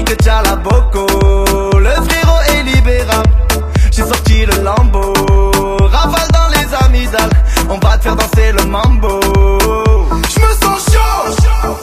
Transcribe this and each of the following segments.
que t'as la boco. Le frérot est libérable. J'ai sorti le Lambo. Rafale dans les amygdales. On va te faire danser le mambo. Je me sens chaud,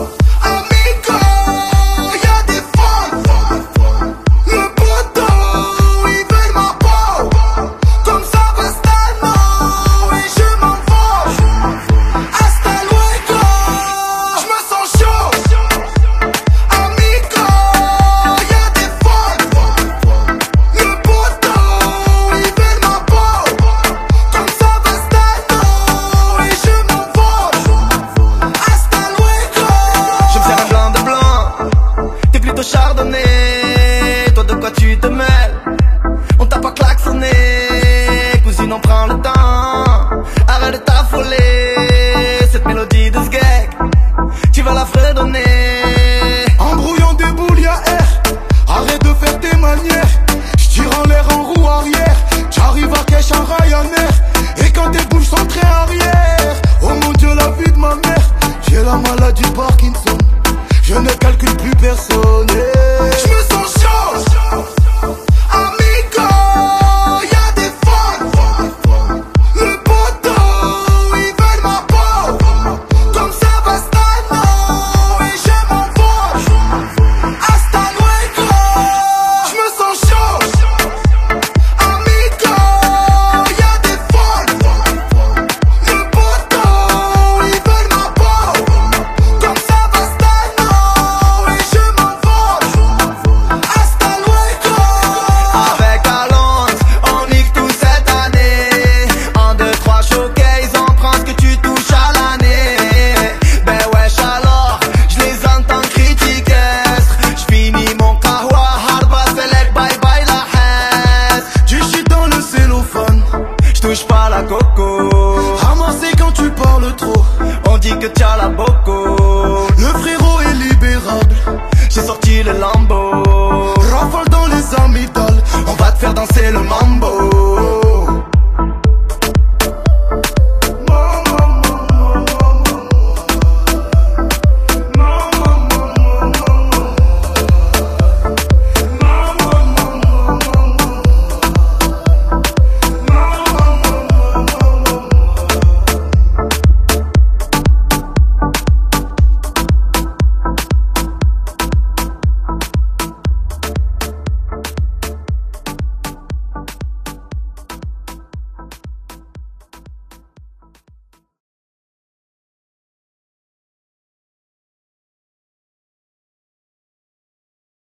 amigo. Y'a des femmes, le poteau, ils veulent ma peau. Comme ça Bastano, et je m'envole. Hasta luego. Je me sens chaud, amigo. Y'a des femmes, le poteau, ils veulent ma peau. Comme ça Bastano, et je m'envole. Hasta luego. Je me sers un blanc de blanc. T'es plutôt chardonnay. Toi de quoi tu te mêles? On t'a pas klaxonné. Cousine, on prend le temps. Arrête de t'affoler. Cette mélodie de sgeg, tu vas la fredonner. Embrouillons des boules, y'a air. Arrête de faire tes manières. J'tire en l'air en roue arrière. J'arrive à cache en Ryanair. Et quand tes bouches sont très arrière. Oh mon Dieu, la vie de ma mère. J'ai la maladie de Parkinson. Je ne calcule plus personne. Je me sens chaud, amigo. Y'a des femmes, le poteau, ils veulent ma peau. Comme ça Bastano, et je m'envole. Hasta luego. Je me sens chaud, amigo. Y'a des femmes, le poteau, ils veulent ma peau. Comme ça Bastano, et je m'envole. Hasta luego. Avec Alonso, on nique tout cette année. En 2-3 showcase, on prend ce que tu touches à l'année. Ben wesh alors, je les entends critiquer. J'finis mon kahwa, harba select, bye bye la haine. Du shit dans le cellophane. J'touche pas la coco. Ramassé quand tu parles trop. On dit que t'as la boco. Le frérot est libérable. J'ai sorti le Lambo. Rafale dans les amygdales. On va te faire danser le